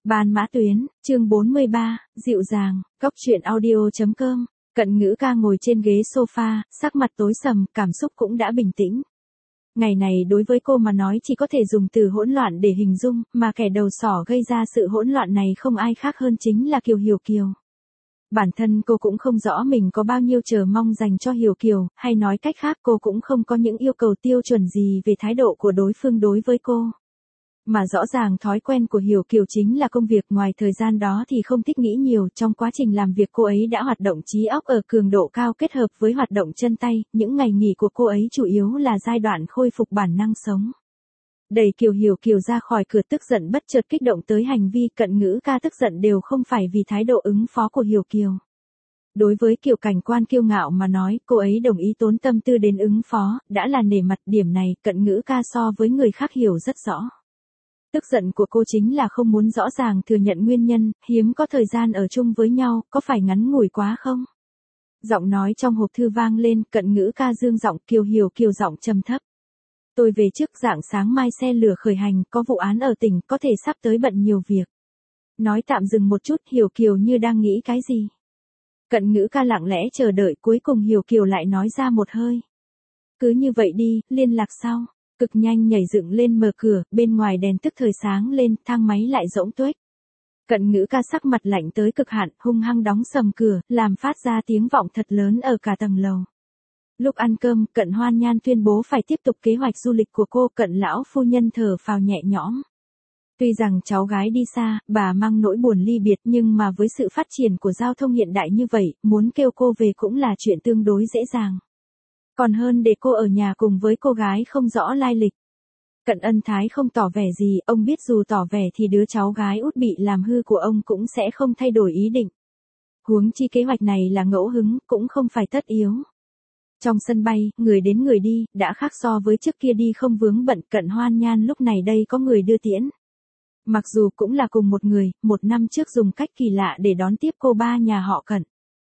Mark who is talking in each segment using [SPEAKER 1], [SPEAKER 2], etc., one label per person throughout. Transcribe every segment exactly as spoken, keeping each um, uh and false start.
[SPEAKER 1] Ban Mã Tuyến, chương bốn mươi ba, dịu dàng, góc truyện audio.com, Cận Ngữ Ca ngồi trên ghế sofa, sắc mặt tối sầm, cảm xúc cũng đã bình tĩnh. Ngày này đối với cô mà nói chỉ có thể dùng từ hỗn loạn để hình dung, mà kẻ đầu sỏ gây ra sự hỗn loạn này không ai khác hơn chính là Kiều Hiểu Kiều. Bản thân cô cũng không rõ mình có bao nhiêu chờ mong dành cho Hiểu Kiều, hay nói cách khác cô cũng không có những yêu cầu tiêu chuẩn gì về thái độ của đối phương đối với cô. Mà rõ ràng thói quen của Hiểu Kiều chính là công việc, ngoài thời gian đó thì không thích nghĩ nhiều, trong quá trình làm việc cô ấy đã hoạt động trí óc ở cường độ cao kết hợp với hoạt động chân tay, những ngày nghỉ của cô ấy chủ yếu là giai đoạn khôi phục bản năng sống. Đẩy Kiều Hiểu Kiều ra khỏi cửa tức giận bất chợt kích động tới hành vi Cận Ngữ Ca tức giận đều không phải vì thái độ ứng phó của Hiểu Kiều. Đối với Kiều Cảnh Quan kiêu ngạo mà nói, cô ấy đồng ý tốn tâm tư đến ứng phó, đã là nể mặt, điểm này Cận Ngữ Ca so với người khác hiểu rất rõ. Tức giận của cô chính là không muốn rõ ràng thừa nhận nguyên nhân, hiếm có thời gian ở chung với nhau, có phải ngắn ngủi quá không? Giọng nói trong hộp thư vang lên, Cận Ngữ Ca dương giọng, Kiều Hiểu Kiều giọng trầm thấp. Tôi về trước, rạng sáng mai xe lửa khởi hành, có vụ án ở tỉnh, có thể sắp tới bận nhiều việc. Nói tạm dừng một chút, Hiểu Kiều như đang nghĩ cái gì. Cận Ngữ Ca lặng lẽ chờ đợi, cuối cùng Hiểu Kiều lại nói ra một hơi. Cứ như vậy đi, liên lạc sau. Cực nhanh nhảy dựng lên mở cửa, bên ngoài đèn tức thời sáng lên, thang máy lại rỗng tuếch. Cận Ngữ Ca sắc mặt lạnh tới cực hạn, hung hăng đóng sầm cửa, làm phát ra tiếng vọng thật lớn ở cả tầng lầu. Lúc ăn cơm, Cận Hoan Nhan tuyên bố phải tiếp tục kế hoạch du lịch của cô, Cận lão phu nhân thở phào nhẹ nhõm. Tuy rằng cháu gái đi xa, bà mang nỗi buồn ly biệt, nhưng mà với sự phát triển của giao thông hiện đại như vậy, muốn kêu cô về cũng là chuyện tương đối dễ dàng. Còn hơn để cô ở nhà cùng với cô gái không rõ lai lịch. Cận Ân Thái không tỏ vẻ gì, ông biết dù tỏ vẻ thì đứa cháu gái út bị làm hư của ông cũng sẽ không thay đổi ý định. Huống chi kế hoạch này là ngẫu hứng, cũng không phải tất yếu. Trong sân bay, người đến người đi, đã khác so với trước kia đi không vướng bận, Cận Hoan Nhan lúc này đây có người đưa tiễn. Mặc dù cũng là cùng một người, một năm trước dùng cách kỳ lạ để đón tiếp cô ba nhà họ Cận.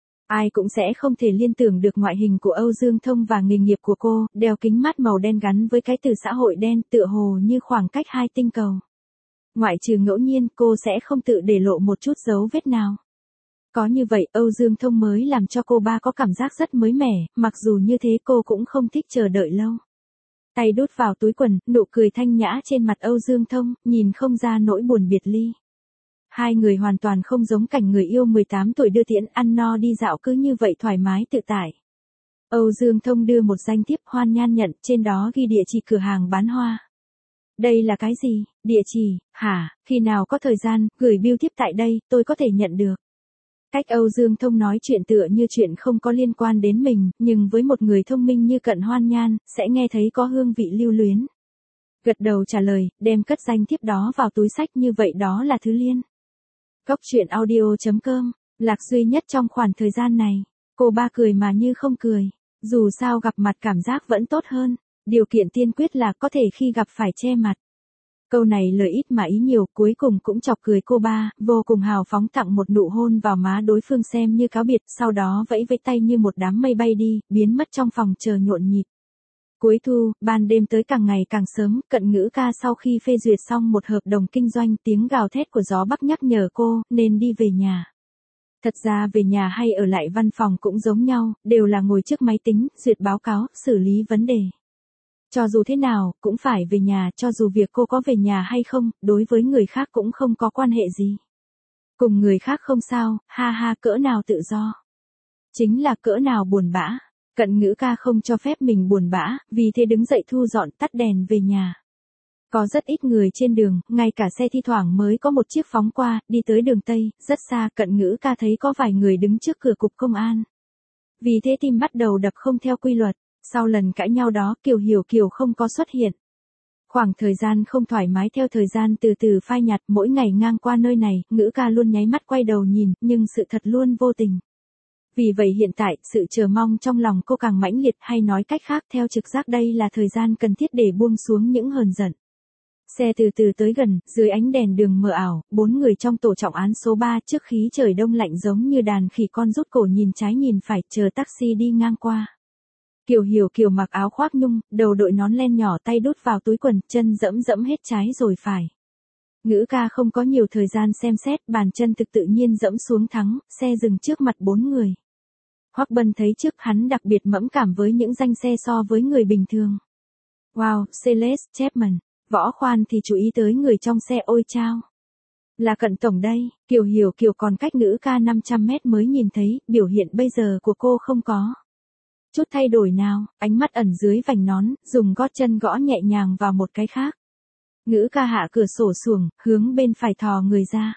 [SPEAKER 1] Ai cũng sẽ không thể liên tưởng được ngoại hình của Âu Dương Thông và nghề nghiệp của cô, đeo kính mát màu đen gắn với cái từ xã hội đen tựa hồ như khoảng cách hai tinh cầu. Ngoại trừ ngẫu nhiên cô sẽ không tự để lộ một chút dấu vết nào. Có như vậy Âu Dương Thông mới làm cho cô ba có cảm giác rất mới mẻ, mặc dù như thế cô cũng không thích chờ đợi lâu. Tay đút vào túi quần, nụ cười thanh nhã trên mặt Âu Dương Thông, nhìn không ra nỗi buồn biệt ly. Hai người hoàn toàn không giống cảnh người yêu mười tám tuổi đưa tiễn, ăn no đi dạo, cứ như vậy thoải mái tự tại. Âu Dương Thông đưa một danh thiếp, Hoan Nhan nhận, trên đó ghi địa chỉ cửa hàng bán hoa. Đây là cái gì? Địa chỉ? Hả? Khi nào có thời gian, gửi bưu thiếp tại đây, tôi có thể nhận được. Cách Âu Dương Thông nói chuyện tựa như chuyện không có liên quan đến mình, nhưng với một người thông minh như Cận Hoan Nhan, sẽ nghe thấy có hương vị lưu luyến. Gật đầu trả lời, đem cất danh thiếp đó vào túi xách, như vậy đó là thứ liên. Góc truyện audio.com, lạc duy nhất trong khoảng thời gian này. Cô ba cười mà như không cười. Dù sao gặp mặt cảm giác vẫn tốt hơn. Điều kiện tiên quyết là có thể khi gặp phải che mặt. Câu này lời ít mà ý nhiều, cuối cùng cũng chọc cười cô ba, vô cùng hào phóng tặng một nụ hôn vào má đối phương xem như cáo biệt, sau đó vẫy vẫy tay như một đám mây bay đi, biến mất trong phòng chờ nhộn nhịp. Cuối thu, ban đêm tới càng ngày càng sớm, Cận Ngữ Ca sau khi phê duyệt xong một hợp đồng kinh doanh, tiếng gào thét của gió bắc nhắc nhở cô, nên đi về nhà. Thật ra về nhà hay ở lại văn phòng cũng giống nhau, đều là ngồi trước máy tính, duyệt báo cáo, xử lý vấn đề. Cho dù thế nào, cũng phải về nhà, cho dù việc cô có về nhà hay không, đối với người khác cũng không có quan hệ gì. Cùng người khác không sao, ha ha, cỡ nào tự do. Chính là cỡ nào buồn bã. Cận Ngữ Ca không cho phép mình buồn bã, vì thế đứng dậy thu dọn, tắt đèn về nhà. Có rất ít người trên đường, ngay cả xe thi thoảng mới có một chiếc phóng qua, đi tới đường Tây, rất xa, Cận Ngữ Ca thấy có vài người đứng trước cửa cục công an. Vì thế tim bắt đầu đập không theo quy luật, sau lần cãi nhau đó Kiều Hiểu Kiều không có xuất hiện. Khoảng thời gian không thoải mái theo thời gian từ từ phai nhạt, mỗi ngày ngang qua nơi này, Ngữ Ca luôn nháy mắt quay đầu nhìn, nhưng sự thật luôn vô tình. Vì vậy hiện tại, sự chờ mong trong lòng cô càng mãnh liệt, hay nói cách khác theo trực giác đây là thời gian cần thiết để buông xuống những hờn giận. Xe từ từ tới gần, dưới ánh đèn đường mờ ảo, bốn người trong tổ trọng án số ba trước khí trời đông lạnh giống như đàn khỉ con rút cổ nhìn trái nhìn phải, chờ taxi đi ngang qua. Kiều Hiểu Kiều mặc áo khoác nhung, đầu đội nón len nhỏ, tay đút vào túi quần, chân dẫm dẫm hết trái rồi phải. Ngữ ca không có nhiều thời gian xem xét, bàn chân thực tự nhiên dẫm xuống thắng, xe dừng trước mặt bốn người. Hoắc Bân thấy trước hắn đặc biệt mẫn cảm với những danh xe so với người bình thường. Wow, Celeste Chapman, Võ Khoan thì chú ý tới người trong xe, ôi chao. Là Cận tổng đây, Kiều Hiểu Kiều còn cách Ngữ ca năm trăm mét mới nhìn thấy, biểu hiện bây giờ của cô không có chút thay đổi nào, ánh mắt ẩn dưới vành nón, dùng gót chân gõ nhẹ nhàng vào một cái khác. Ngữ ca hạ cửa sổ xuồng, hướng bên phải thò người ra.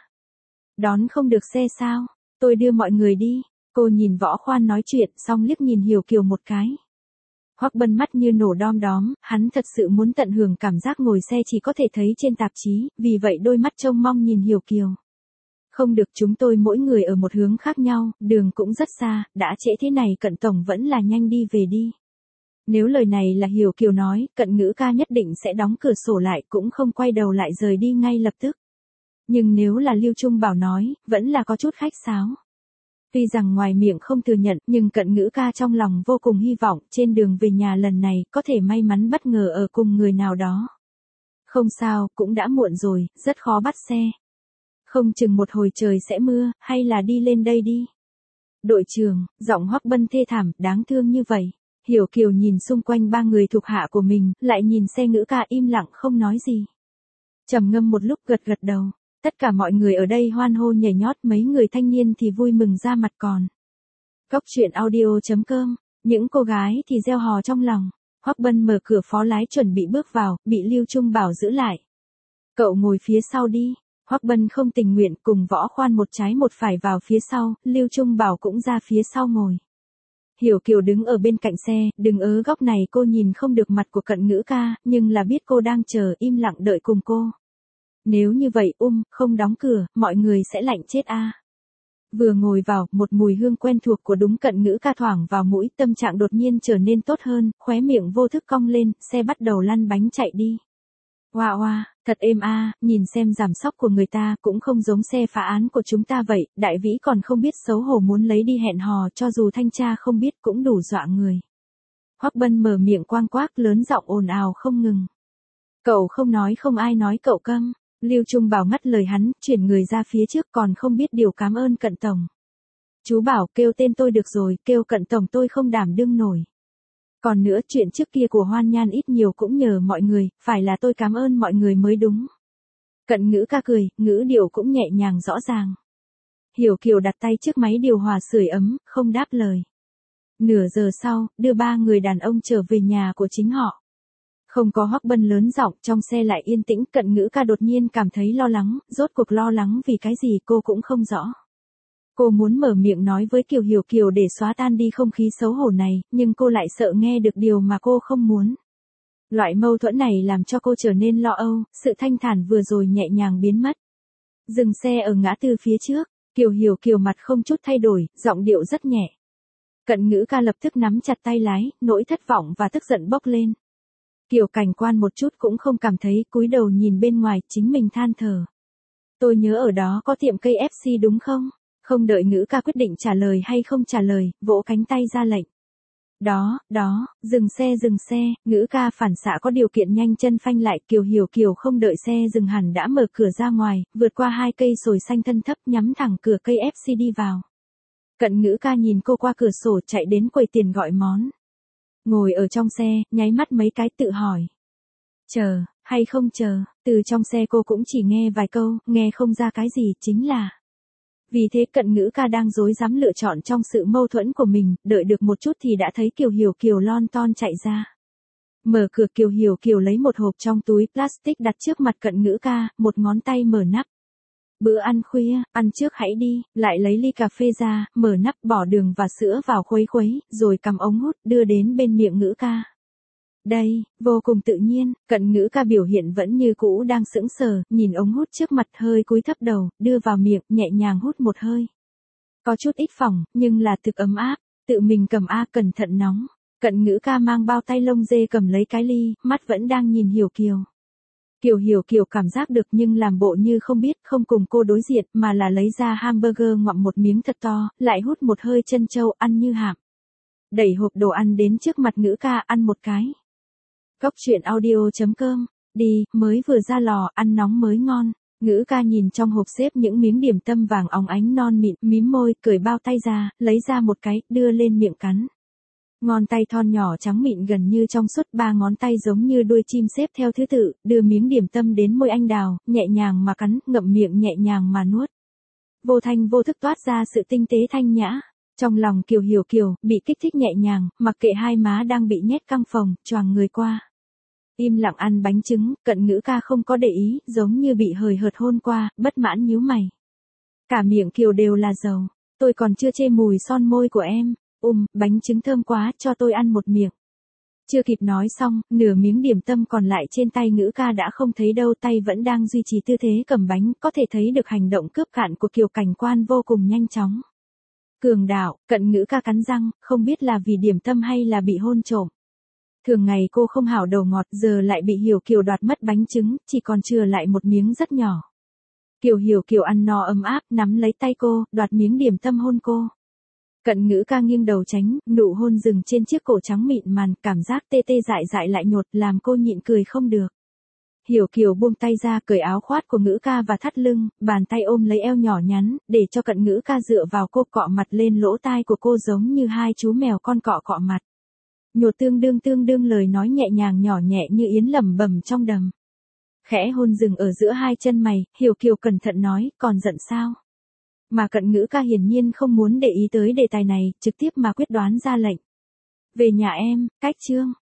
[SPEAKER 1] Đón không được xe sao, tôi đưa mọi người đi. Cô nhìn Võ Khoan nói chuyện, xong liếc nhìn Hiểu Kiều một cái. Hoắc Bân mắt như nổ đom đóm, hắn thật sự muốn tận hưởng cảm giác ngồi xe chỉ có thể thấy trên tạp chí, vì vậy đôi mắt trông mong nhìn Hiểu Kiều. Không được, chúng tôi mỗi người ở một hướng khác nhau, đường cũng rất xa, đã trễ thế này Cận tổng vẫn là nhanh đi về đi. Nếu lời này là Hiểu Kiều nói, Cận Ngữ ca nhất định sẽ đóng cửa sổ lại, cũng không quay đầu lại rời đi ngay lập tức. Nhưng nếu là Lưu Trung Bảo nói, vẫn là có chút khách sáo. Tuy rằng ngoài miệng không thừa nhận, nhưng Cận Ngữ ca trong lòng vô cùng hy vọng, trên đường về nhà lần này, có thể may mắn bất ngờ ở cùng người nào đó. Không sao, cũng đã muộn rồi, rất khó bắt xe. Không chừng một hồi trời sẽ mưa, hay là đi lên đây đi. Đội trưởng, giọng Hoắc Bân thê thảm, đáng thương như vậy. Hiểu Kiều nhìn xung quanh ba người thuộc hạ của mình, lại nhìn xe Ngữ ca im lặng không nói gì. Trầm ngâm một lúc gật gật đầu. Tất cả mọi người ở đây hoan hô nhảy nhót, mấy người thanh niên thì vui mừng ra mặt còn. Cốc truyện audio chấm com, những cô gái thì reo hò trong lòng. Hoắc Bân mở cửa phó lái chuẩn bị bước vào, bị Lưu Trung Bảo giữ lại. Cậu ngồi phía sau đi. Hoắc Bân không tình nguyện, cùng Võ Khoan một trái một phải vào phía sau, Lưu Trung Bảo cũng ra phía sau ngồi. Hiểu Kiều đứng ở bên cạnh xe, đứng ở góc này cô nhìn không được mặt của Cận Ngữ ca, nhưng là biết cô đang chờ im lặng đợi cùng cô. Nếu như vậy um, không đóng cửa, mọi người sẽ lạnh chết a. À. Vừa ngồi vào, một mùi hương quen thuộc của đúng Cận Ngữ ca thoảng vào mũi, tâm trạng đột nhiên trở nên tốt hơn, khóe miệng vô thức cong lên, xe bắt đầu lăn bánh chạy đi. Hoa wow, hoa, wow, thật êm a, à, nhìn xem giảm sóc của người ta cũng không giống xe phá án của chúng ta vậy, Đại Vĩ còn không biết xấu hổ muốn lấy đi hẹn hò, cho dù thanh tra không biết cũng đủ dọa người. Hoắc Bân mở miệng quang quác lớn giọng ồn ào không ngừng. Cậu không nói không ai nói cậu câm. Lưu Trung Bảo ngắt lời hắn, chuyển người ra phía trước, còn không biết điều cảm ơn Cận tổng. Chú Bảo, kêu tên tôi được rồi, kêu Cận tổng tôi không đảm đương nổi. Còn nữa, chuyện trước kia của Hoan Nhan ít nhiều cũng nhờ mọi người, phải là tôi cảm ơn mọi người mới đúng. Cận Ngữ ca cười, ngữ điệu cũng nhẹ nhàng rõ ràng. Hiểu Kiều đặt tay trước máy điều hòa sưởi ấm, không đáp lời. Nửa giờ sau, đưa ba người đàn ông trở về nhà của chính họ. Không có Hoắc Bân lớn giọng, trong xe lại yên tĩnh, Cận Ngữ ca đột nhiên cảm thấy lo lắng, rốt cuộc lo lắng vì cái gì cô cũng không rõ. Cô muốn mở miệng nói với Kiều Hiểu Kiều để xóa tan đi không khí xấu hổ này, nhưng cô lại sợ nghe được điều mà cô không muốn. Loại mâu thuẫn này làm cho cô trở nên lo âu, sự thanh thản vừa rồi nhẹ nhàng biến mất. Dừng xe ở ngã tư phía trước, Kiều Hiểu Kiều mặt không chút thay đổi, giọng điệu rất nhẹ. Cận Ngữ ca lập tức nắm chặt tay lái, nỗi thất vọng và tức giận bốc lên. Kiều Cảnh Quan một chút cũng không cảm thấy, cúi đầu nhìn bên ngoài, chính mình than thở. Tôi nhớ ở đó có tiệm cây ép xê đúng không? Không đợi Ngữ ca quyết định trả lời hay không trả lời, vỗ cánh tay ra lệnh. Đó, đó, dừng xe dừng xe, Ngữ ca phản xạ có điều kiện nhanh chân phanh lại, Kiều Hiểu Kiều không đợi xe dừng hẳn đã mở cửa ra ngoài, vượt qua hai cây sồi xanh thân thấp nhắm thẳng cửa cây ép xê đi vào. Cận Ngữ ca nhìn cô qua cửa sổ chạy đến quầy tiền gọi món. Ngồi ở trong xe, nháy mắt mấy cái tự hỏi. Chờ, hay không chờ, từ trong xe cô cũng chỉ nghe vài câu, nghe không ra cái gì, chính là. Vì thế Cận Ngữ ca đang rối rắm lựa chọn trong sự mâu thuẫn của mình, đợi được một chút thì đã thấy Kiều Hiểu Kiều lon ton chạy ra. Mở cửa, Kiều Hiểu Kiều lấy một hộp trong túi plastic đặt trước mặt Cận Ngữ ca, một ngón tay mở nắp. Bữa ăn khuya, ăn trước hãy đi, lại lấy ly cà phê ra, mở nắp bỏ đường và sữa vào khuấy khuấy, rồi cầm ống hút đưa đến bên miệng Ngữ ca. Đây, vô cùng tự nhiên, Cận Ngữ ca biểu hiện vẫn như cũ đang sững sờ, nhìn ống hút trước mặt hơi cúi thấp đầu, đưa vào miệng, nhẹ nhàng hút một hơi. Có chút ít phỏng, nhưng là thực ấm áp, tự mình cầm a cẩn thận nóng. Cận Ngữ ca mang bao tay lông dê cầm lấy cái ly, mắt vẫn đang nhìn Hiểu Kiều. Kiều Hiểu Kiều cảm giác được nhưng làm bộ như không biết, không cùng cô đối diện, mà là lấy ra hamburger ngoạm một miếng thật to, lại hút một hơi chân trâu ăn như hạm. Đẩy hộp đồ ăn đến trước mặt Ngữ ca, ăn một cái. Cốc truyện audio chấm com, đi, mới vừa ra lò, ăn nóng mới ngon. Ngữ ca nhìn trong hộp xếp những miếng điểm tâm vàng óng ánh non mịn, mím môi, cởi bao tay ra, lấy ra một cái, đưa lên miệng cắn. Ngón tay thon nhỏ trắng mịn gần như trong suốt, ba ngón tay giống như đuôi chim xếp theo thứ tự, đưa miếng điểm tâm đến môi anh đào, nhẹ nhàng mà cắn, ngậm miệng nhẹ nhàng mà nuốt. Vô thanh vô thức toát ra sự tinh tế thanh nhã. Trong lòng Kiều Hiểu Kiều, bị kích thích nhẹ nhàng, mặc kệ hai má đang bị nhét căng phồng, choàng người qua. Im lặng ăn bánh trứng, Cận Ngữ ca không có để ý, giống như bị hời hợt hôn qua, bất mãn nhíu mày. Cả miệng Kiều đều là dầu, tôi còn chưa chê mùi son môi của em. Um, bánh trứng thơm quá, cho tôi ăn một miệng. Chưa kịp nói xong, nửa miếng điểm tâm còn lại trên tay Ngữ ca đã không thấy đâu, tay vẫn đang duy trì tư thế cầm bánh, có thể thấy được hành động cướp cạn của Kiều Cảnh Quan vô cùng nhanh chóng. Cường đạo, Cận Ngữ ca cắn răng, không biết là vì điểm tâm hay là bị hôn trộm. Thường ngày cô không hảo đầu ngọt, giờ lại bị Hiểu Kiều đoạt mất bánh trứng, chỉ còn chừa lại một miếng rất nhỏ. Kiều Hiểu Kiều ăn no ấm áp, nắm lấy tay cô, đoạt miếng điểm tâm hôn cô. Cận Ngữ ca nghiêng đầu tránh, nụ hôn dừng trên chiếc cổ trắng mịn màn, cảm giác tê tê dại dại lại nhột, làm cô nhịn cười không được. Hiểu Kiều buông tay ra, cởi áo khoác của Ngữ ca và thắt lưng, bàn tay ôm lấy eo nhỏ nhắn, để cho Cận Ngữ ca dựa vào cô, cọ mặt lên lỗ tai của cô giống như hai chú mèo con cọ cọ mặt. Nhột tương đương tương đương lời nói nhẹ nhàng nhỏ nhẹ như yến lẩm bẩm trong đầm. Khẽ hôn dừng ở giữa hai chân mày, Hiểu Kiều cẩn thận nói, còn giận sao? Mà Cận Ngữ ca hiển nhiên không muốn để ý tới đề tài này, trực tiếp mà quyết đoán ra lệnh. Về nhà em, cách chương.